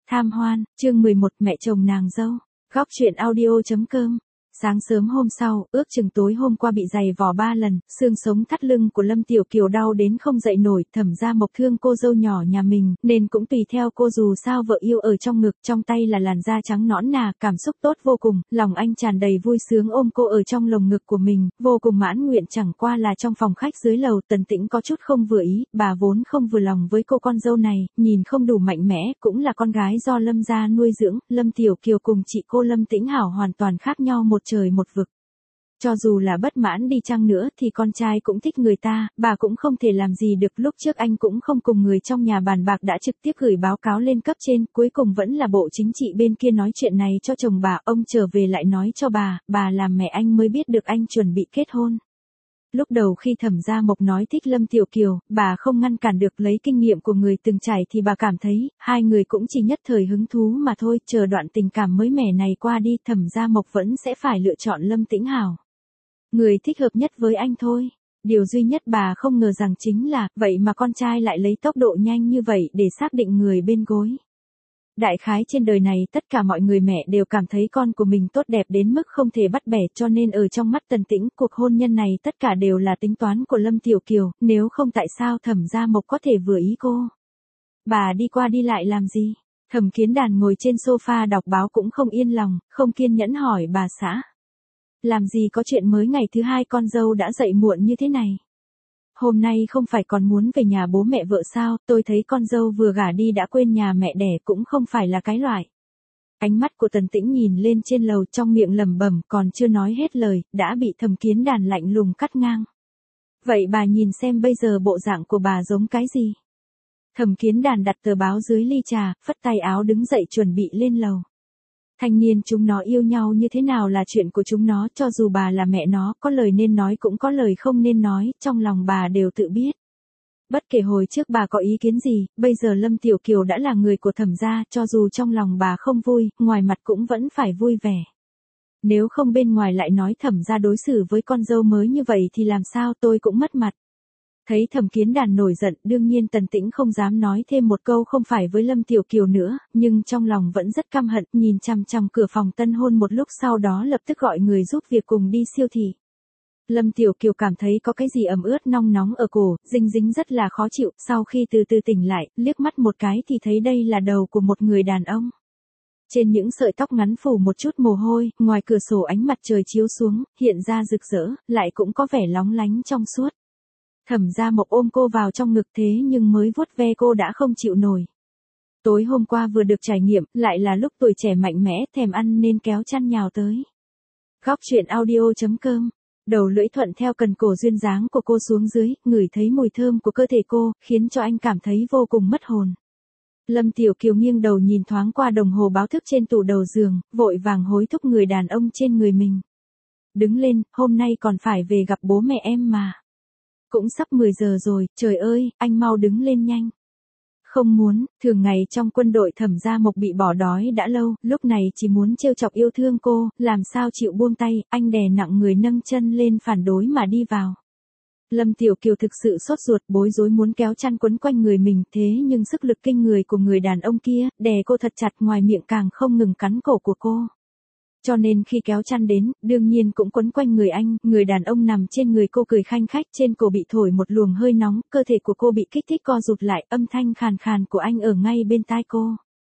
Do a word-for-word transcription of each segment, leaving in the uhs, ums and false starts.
Tham hoan, chương mười một mẹ chồng nàng dâu. Góc truyện audio chấm com. Sáng sớm hôm sau, ước chừng tối hôm qua bị giày vò ba lần, xương sống thắt lưng của Lâm Tiểu Kiều đau đến không dậy nổi, Thẩm Gia Mộc thương cô dâu nhỏ nhà mình, nên cũng tùy theo cô dù sao vợ yêu ở trong ngực, trong tay là làn da trắng nõn nà, cảm xúc tốt vô cùng, lòng anh tràn đầy vui sướng ôm cô ở trong lồng ngực của mình, vô cùng mãn nguyện. Chẳng qua là trong phòng khách dưới lầu, Tần Tĩnh có chút không vừa ý, bà vốn không vừa lòng với cô con dâu này, nhìn không đủ mạnh mẽ, cũng là con gái do Lâm gia nuôi dưỡng, Lâm Tiểu Kiều cùng chị cô Lâm Tĩnh Hảo hoàn toàn khác nhau một trời một vực. Cho dù là bất mãn đi chăng nữa thì con trai cũng thích người ta, bà cũng không thể làm gì được. Lúc trước anh cũng không cùng người trong nhà bàn bạc đã trực tiếp gửi báo cáo lên cấp trên, cuối cùng vẫn là bộ chính trị bên kia nói chuyện này cho chồng bà, ông trở về lại nói cho bà, bà làm mẹ anh mới biết được anh chuẩn bị kết hôn. Lúc đầu khi Thẩm Gia Mộc nói thích Lâm Tiểu Kiều, bà không ngăn cản được, lấy kinh nghiệm của người từng trải thì bà cảm thấy, hai người cũng chỉ nhất thời hứng thú mà thôi, chờ đoạn tình cảm mới mẻ này qua đi, Thẩm Gia Mộc vẫn sẽ phải lựa chọn Lâm Tĩnh Hảo. Người thích hợp nhất với anh thôi. Điều duy nhất bà không ngờ rằng chính là, vậy mà con trai lại lấy tốc độ nhanh như vậy để xác định người bên gối. Đại khái trên đời này tất cả mọi người mẹ đều cảm thấy con của mình tốt đẹp đến mức không thể bắt bẻ, cho nên ở trong mắt Tần Tĩnh, cuộc hôn nhân này tất cả đều là tính toán của Lâm Tiểu Kiều, nếu không tại sao Thẩm Gia Mộc có thể vừa ý cô. Bà đi qua đi lại làm gì? Thẩm Kiến Đàn ngồi trên sofa đọc báo cũng không yên lòng, không kiên nhẫn hỏi bà xã. Làm gì có chuyện mới ngày thứ hai con dâu đã dậy muộn như thế này? Hôm nay không phải còn muốn về nhà bố mẹ vợ sao, tôi thấy con dâu vừa gả đi đã quên nhà mẹ đẻ cũng không phải là cái loại. Ánh mắt của Tần Tĩnh nhìn lên trên lầu, trong miệng lẩm bẩm, còn chưa nói hết lời, đã bị Thẩm Kiến Đàn lạnh lùng cắt ngang. Vậy bà nhìn xem bây giờ bộ dạng của bà giống cái gì? Thẩm Kiến Đàn đặt tờ báo dưới ly trà, phất tay áo đứng dậy chuẩn bị lên lầu. Thanh niên chúng nó yêu nhau như thế nào là chuyện của chúng nó, cho dù bà là mẹ nó, có lời nên nói cũng có lời không nên nói, trong lòng bà đều tự biết. Bất kể hồi trước bà có ý kiến gì, bây giờ Lâm Tiểu Kiều đã là người của Thẩm gia, cho dù trong lòng bà không vui, ngoài mặt cũng vẫn phải vui vẻ. Nếu không bên ngoài lại nói Thẩm gia đối xử với con dâu mới như vậy thì làm sao, tôi cũng mất mặt. Thấy Thẩm Kiến Đàn nổi giận, đương nhiên Tần Tĩnh không dám nói thêm một câu không phải với Lâm Tiểu Kiều nữa, nhưng trong lòng vẫn rất căm hận, nhìn chằm chằm cửa phòng tân hôn một lúc, sau đó lập tức gọi người giúp việc cùng đi siêu thị. Lâm Tiểu Kiều cảm thấy có cái gì ẩm ướt nong nóng ở cổ, dinh dính rất là khó chịu, sau khi từ từ tỉnh lại, liếc mắt một cái thì thấy đây là đầu của một người đàn ông. Trên những sợi tóc ngắn phủ một chút mồ hôi, ngoài cửa sổ ánh mặt trời chiếu xuống, hiện ra rực rỡ, lại cũng có vẻ lóng lánh trong suốt. Thẩm Gia Mộc ôm cô vào trong ngực, thế nhưng mới vuốt ve cô đã không chịu nổi. Tối hôm qua vừa được trải nghiệm, lại là lúc tuổi trẻ mạnh mẽ, thèm ăn nên kéo chăn nhào tới. Góc truyện audio chấm com. Đầu lưỡi thuận theo cần cổ duyên dáng của cô xuống dưới, ngửi thấy mùi thơm của cơ thể cô, khiến cho anh cảm thấy vô cùng mất hồn. Lâm Tiểu Kiều nghiêng đầu nhìn thoáng qua đồng hồ báo thức trên tủ đầu giường, vội vàng hối thúc người đàn ông trên người mình. Đứng lên, hôm nay còn phải về gặp bố mẹ em mà. Cũng sắp mười giờ rồi, trời ơi, anh mau đứng lên nhanh. Không muốn, thường ngày trong quân đội Thẩm Gia Mộc bị bỏ đói đã lâu, lúc này chỉ muốn trêu chọc yêu thương cô, làm sao chịu buông tay, anh đè nặng người nâng chân lên phản đối mà đi vào. Lâm Tiểu Kiều thực sự sốt ruột, bối rối muốn kéo chăn quấn quanh người mình, thế nhưng sức lực kinh người của người đàn ông kia, đè cô thật chặt, ngoài miệng càng không ngừng cắn cổ của cô. Cho nên khi kéo chăn đến, đương nhiên cũng quấn quanh người anh, người đàn ông nằm trên người cô cười khanh khách, trên cổ bị thổi một luồng hơi nóng, cơ thể của cô bị kích thích co rụt lại, âm thanh khàn khàn của anh ở ngay bên tai cô.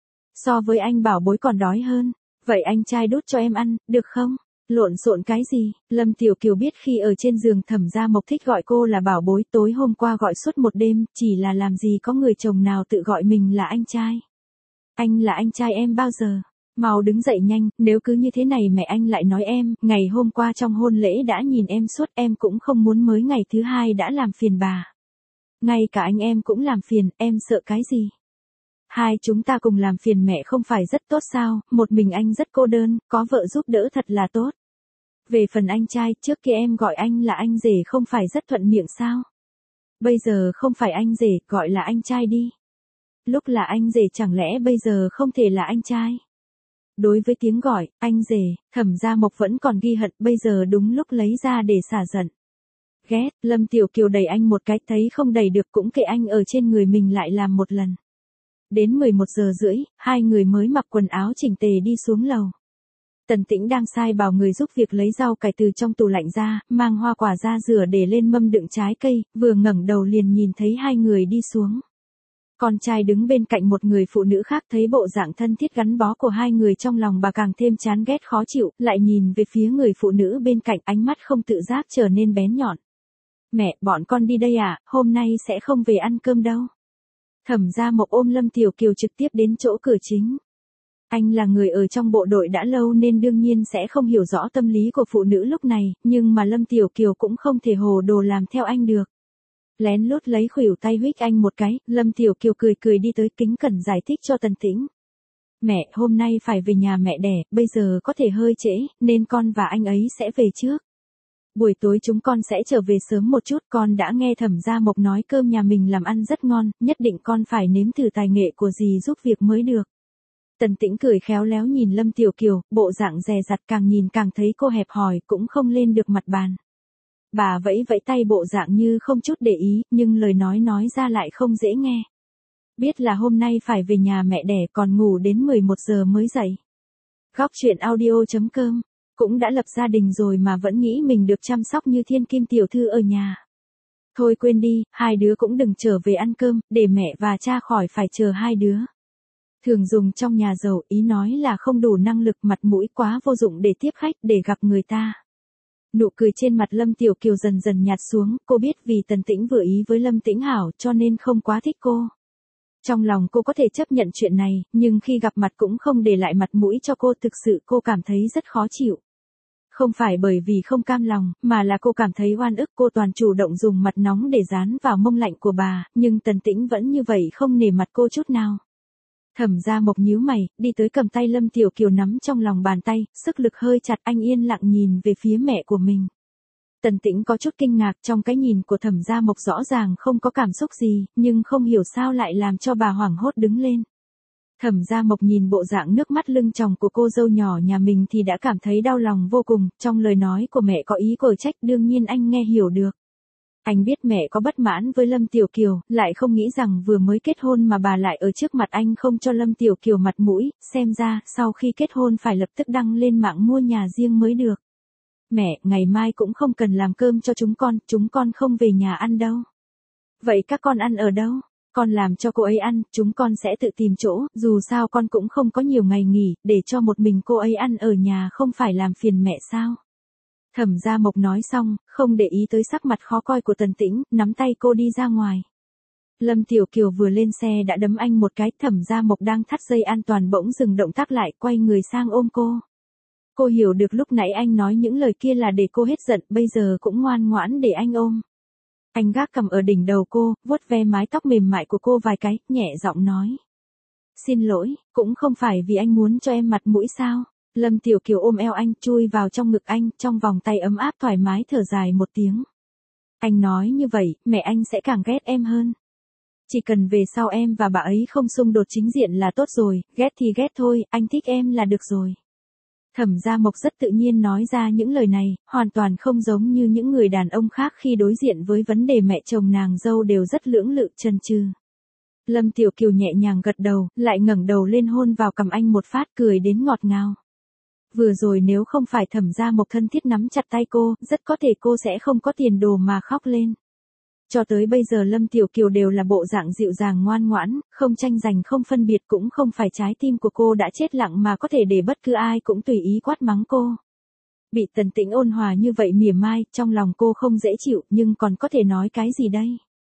So với anh bảo bối còn đói hơn, vậy anh trai đút cho em ăn, được không? Lộn xộn cái gì? Lâm Tiểu Kiều biết khi ở trên giường Thẩm Gia Mộc thích gọi cô là bảo bối, tối hôm qua gọi suốt một đêm, chỉ là làm gì có người chồng nào tự gọi mình là anh trai. Anh là anh trai em bao giờ? Mau đứng dậy nhanh, nếu cứ như thế này mẹ anh lại nói em, ngày hôm qua trong hôn lễ đã nhìn em suốt, em cũng không muốn mới ngày thứ hai đã làm phiền bà. Ngay cả anh em cũng làm phiền, em sợ cái gì? Hai chúng ta cùng làm phiền mẹ không phải rất tốt sao, một mình anh rất cô đơn, có vợ giúp đỡ thật là tốt. Về phần anh trai, trước kia em gọi anh là anh rể không phải rất thuận miệng sao? Bây giờ không phải anh rể, gọi là anh trai đi. Lúc là anh rể chẳng lẽ bây giờ không thể là anh trai? Đối với tiếng gọi, anh rể, Thẩm Gia Mộc vẫn còn ghi hận, bây giờ đúng lúc lấy ra để xả giận. Ghét, Lâm Tiểu Kiều đẩy anh một cái, thấy không đẩy được cũng kệ anh ở trên người mình lại làm một lần. Đến mười một giờ rưỡi, hai người mới mặc quần áo chỉnh tề đi xuống lầu. Tần Tĩnh đang sai bảo người giúp việc lấy rau cải từ trong tủ lạnh ra, mang hoa quả ra rửa để lên mâm đựng trái cây, vừa ngẩng đầu liền nhìn thấy hai người đi xuống. Con trai đứng bên cạnh một người phụ nữ khác thấy bộ dạng thân thiết gắn bó của hai người trong lòng bà càng thêm chán ghét khó chịu, lại nhìn về phía người phụ nữ bên cạnh ánh mắt không tự giác trở nên bén nhọn. Mẹ, bọn con đi đây à, hôm nay sẽ không về ăn cơm đâu. Thẩm Gia Mộc ôm Lâm Tiểu Kiều trực tiếp đến chỗ cửa chính. Anh là người ở trong bộ đội đã lâu nên đương nhiên sẽ không hiểu rõ tâm lý của phụ nữ lúc này, nhưng mà Lâm Tiểu Kiều cũng không thể hồ đồ làm theo anh được. Lén lút lấy khuỷu tay huých anh một cái, Lâm Tiểu Kiều cười cười đi tới kính cẩn giải thích cho Tần Tĩnh. Mẹ, hôm nay phải về nhà mẹ đẻ, bây giờ có thể hơi trễ, nên con và anh ấy sẽ về trước. Buổi tối chúng con sẽ trở về sớm một chút, con đã nghe Thẩm Gia Mộc nói cơm nhà mình làm ăn rất ngon, nhất định con phải nếm thử tài nghệ của dì giúp việc mới được. Tần Tĩnh cười khéo léo nhìn Lâm Tiểu Kiều, bộ dạng dè dặt càng nhìn càng thấy cô hẹp hòi cũng không lên được mặt bàn. Bà vẫy vẫy tay bộ dạng như không chút để ý, nhưng lời nói nói ra lại không dễ nghe. Biết là hôm nay phải về nhà mẹ đẻ còn ngủ đến mười một giờ mới dậy. Góc truyện audio chấm com, cũng đã lập gia đình rồi mà vẫn nghĩ mình được chăm sóc như thiên kim tiểu thư ở nhà. Thôi quên đi, hai đứa cũng đừng trở về ăn cơm, để mẹ và cha khỏi phải chờ hai đứa. Thường dùng trong nhà giàu, ý nói là không đủ năng lực, mặt mũi quá vô dụng để tiếp khách, để gặp người ta. Nụ cười trên mặt Lâm Tiểu Kiều dần dần nhạt xuống, cô biết vì Tần Tĩnh vừa ý với Lâm Tĩnh Hảo cho nên không quá thích cô. Trong lòng cô có thể chấp nhận chuyện này, nhưng khi gặp mặt cũng không để lại mặt mũi cho cô, thực sự cô cảm thấy rất khó chịu. Không phải bởi vì không cam lòng, mà là cô cảm thấy oan ức, cô toàn chủ động dùng mặt nóng để dán vào mông lạnh của bà, nhưng Tần Tĩnh vẫn như vậy không nể mặt cô chút nào. Thẩm Gia Mộc nhíu mày, đi tới cầm tay Lâm Tiểu Kiều nắm trong lòng bàn tay, sức lực hơi chặt, anh yên lặng nhìn về phía mẹ của mình. Tần Tĩnh có chút kinh ngạc, trong cái nhìn của Thẩm Gia Mộc rõ ràng không có cảm xúc gì, nhưng không hiểu sao lại làm cho bà hoảng hốt đứng lên. Thẩm Gia Mộc nhìn bộ dạng nước mắt lưng tròng của cô dâu nhỏ nhà mình thì đã cảm thấy đau lòng vô cùng, trong lời nói của mẹ có ý cở trách, đương nhiên anh nghe hiểu được. Anh biết mẹ có bất mãn với Lâm Tiểu Kiều, lại không nghĩ rằng vừa mới kết hôn mà bà lại ở trước mặt anh không cho Lâm Tiểu Kiều mặt mũi, xem ra, sau khi kết hôn phải lập tức đăng lên mạng mua nhà riêng mới được. Mẹ, ngày mai cũng không cần làm cơm cho chúng con, chúng con không về nhà ăn đâu. Vậy các con ăn ở đâu? Con làm cho cô ấy ăn, chúng con sẽ tự tìm chỗ, dù sao con cũng không có nhiều ngày nghỉ, để cho một mình cô ấy ăn ở nhà không phải làm phiền mẹ sao? Thẩm Gia Mộc nói xong, không để ý tới sắc mặt khó coi của Tần Tĩnh, nắm tay cô đi ra ngoài. Lâm Tiểu Kiều vừa lên xe đã đấm anh một cái, Thẩm Gia Mộc đang thắt dây an toàn bỗng dừng động tác lại, quay người sang ôm cô. Cô hiểu được lúc nãy anh nói những lời kia là để cô hết giận, bây giờ cũng ngoan ngoãn để anh ôm. Anh gác cầm ở đỉnh đầu cô, vuốt ve mái tóc mềm mại của cô vài cái, nhẹ giọng nói. Xin lỗi, cũng không phải vì anh muốn cho em mặt mũi sao? Lâm Tiểu Kiều ôm eo anh, chui vào trong ngực anh, trong vòng tay ấm áp thoải mái thở dài một tiếng. Anh nói như vậy, mẹ anh sẽ càng ghét em hơn. Chỉ cần về sau em và bà ấy không xung đột chính diện là tốt rồi, ghét thì ghét thôi, anh thích em là được rồi. Thẩm Gia Mộc rất tự nhiên nói ra những lời này, hoàn toàn không giống như những người đàn ông khác khi đối diện với vấn đề mẹ chồng nàng dâu đều rất lưỡng lự chần chừ. Lâm Tiểu Kiều nhẹ nhàng gật đầu, lại ngẩng đầu lên hôn vào cằm anh một phát, cười đến ngọt ngào. Vừa rồi nếu không phải Thẩm Gia Mộc thân thiết nắm chặt tay cô, rất có thể cô sẽ không có tiền đồ mà khóc lên. Cho tới bây giờ Lâm Tiểu Kiều đều là bộ dạng dịu dàng ngoan ngoãn, không tranh giành không phân biệt, cũng không phải trái tim của cô đã chết lặng mà có thể để bất cứ ai cũng tùy ý quát mắng cô. Bị Tần Tĩnh ôn hòa như vậy mỉa mai, trong lòng cô không dễ chịu, nhưng còn có thể nói cái gì đây?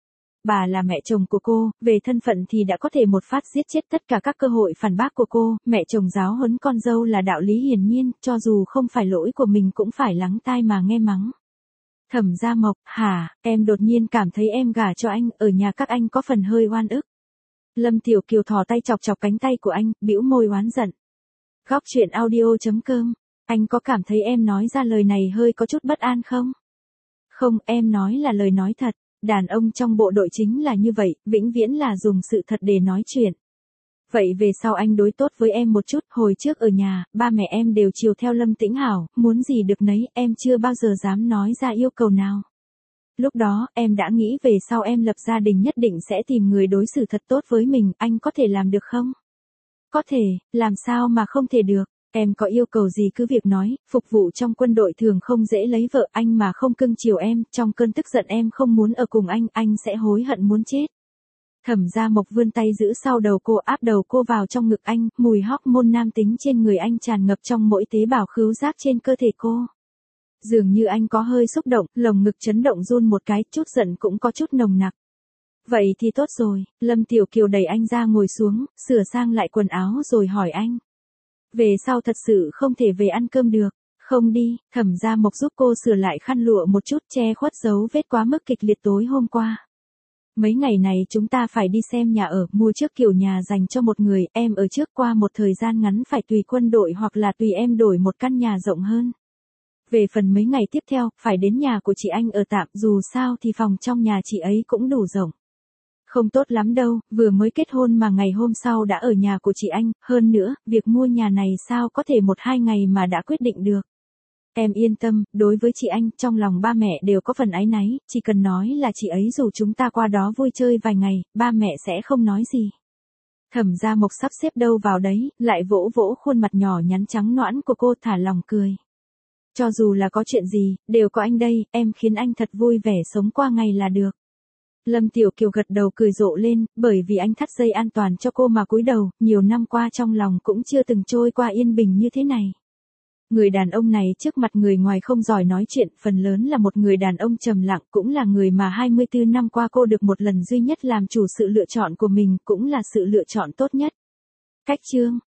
Bà là mẹ chồng của cô, về thân phận thì đã có thể một phát giết chết tất cả các cơ hội phản bác của cô, mẹ chồng giáo huấn con dâu là đạo lý hiển nhiên, cho dù không phải lỗi của mình cũng phải lắng tai mà nghe mắng. Thẩm Gia Mộc, hả, em đột nhiên cảm thấy em gả cho anh, ở nhà các anh có phần hơi oan ức. Lâm Tiểu Kiều thò tay chọc chọc cánh tay của anh, bĩu môi oán giận. Góc truyện audio chấm com, anh có cảm thấy em nói ra lời này hơi có chút bất an không? Không, em nói là lời nói thật. Đàn ông trong bộ đội chính là như vậy, vĩnh viễn là dùng sự thật để nói chuyện. Vậy về sau anh đối tốt với em một chút, hồi trước ở nhà, ba mẹ em đều chiều theo Lâm Tĩnh Hảo, muốn gì được nấy, em chưa bao giờ dám nói ra yêu cầu nào. Lúc đó, em đã nghĩ về sau em lập gia đình nhất định sẽ tìm người đối xử thật tốt với mình, anh có thể làm được không? Có thể, làm sao mà không thể được. Em có yêu cầu gì cứ việc nói, phục vụ trong quân đội thường không dễ lấy vợ, anh mà không cưng chiều em, trong cơn tức giận em không muốn ở cùng anh, anh sẽ hối hận muốn chết. Thẩm Gia Mộc vươn tay giữ sau đầu cô, áp đầu cô vào trong ngực anh, mùi hormone nam tính trên người anh tràn ngập trong mỗi tế bào khứu giác trên cơ thể cô. Dường như anh có hơi xúc động, lồng ngực chấn động run một cái, chút giận cũng có chút nồng nặc. Vậy thì tốt rồi, Lâm Tiểu Kiều đẩy anh ra ngồi xuống, sửa sang lại quần áo rồi hỏi anh. Về sau thật sự không thể về ăn cơm được, không đi, Thẩm Gia Mộc giúp cô sửa lại khăn lụa một chút che khuất dấu vết quá mức kịch liệt tối hôm qua. Mấy ngày này chúng ta phải đi xem nhà ở, mua trước kiểu nhà dành cho một người, em ở trước qua một thời gian ngắn phải tùy quân đội hoặc là tùy em đổi một căn nhà rộng hơn. Về phần mấy ngày tiếp theo, phải đến nhà của chị anh ở tạm, dù sao thì phòng trong nhà chị ấy cũng đủ rộng. Không tốt lắm đâu, vừa mới kết hôn mà ngày hôm sau đã ở nhà của chị anh, hơn nữa, việc mua nhà này sao có thể một hai ngày mà đã quyết định được. Em yên tâm, đối với chị anh, trong lòng ba mẹ đều có phần áy náy, chỉ cần nói là chị ấy rủ chúng ta qua đó vui chơi vài ngày, ba mẹ sẽ không nói gì. Thẩm Gia Mộc sắp xếp đâu vào đấy, lại vỗ vỗ khuôn mặt nhỏ nhắn trắng nõn của cô, thả lòng cười. Cho dù là có chuyện gì, đều có anh đây, em khiến anh thật vui vẻ sống qua ngày là được. Lâm Tiểu Kiều gật đầu cười rộ lên, bởi vì anh thắt dây an toàn cho cô mà cúi đầu, nhiều năm qua trong lòng cũng chưa từng trôi qua yên bình như thế này. Người đàn ông này trước mặt người ngoài không giỏi nói chuyện, phần lớn là một người đàn ông trầm lặng, cũng là người mà hai mươi tư năm qua cô được một lần duy nhất làm chủ sự lựa chọn của mình, cũng là sự lựa chọn tốt nhất. Cách chương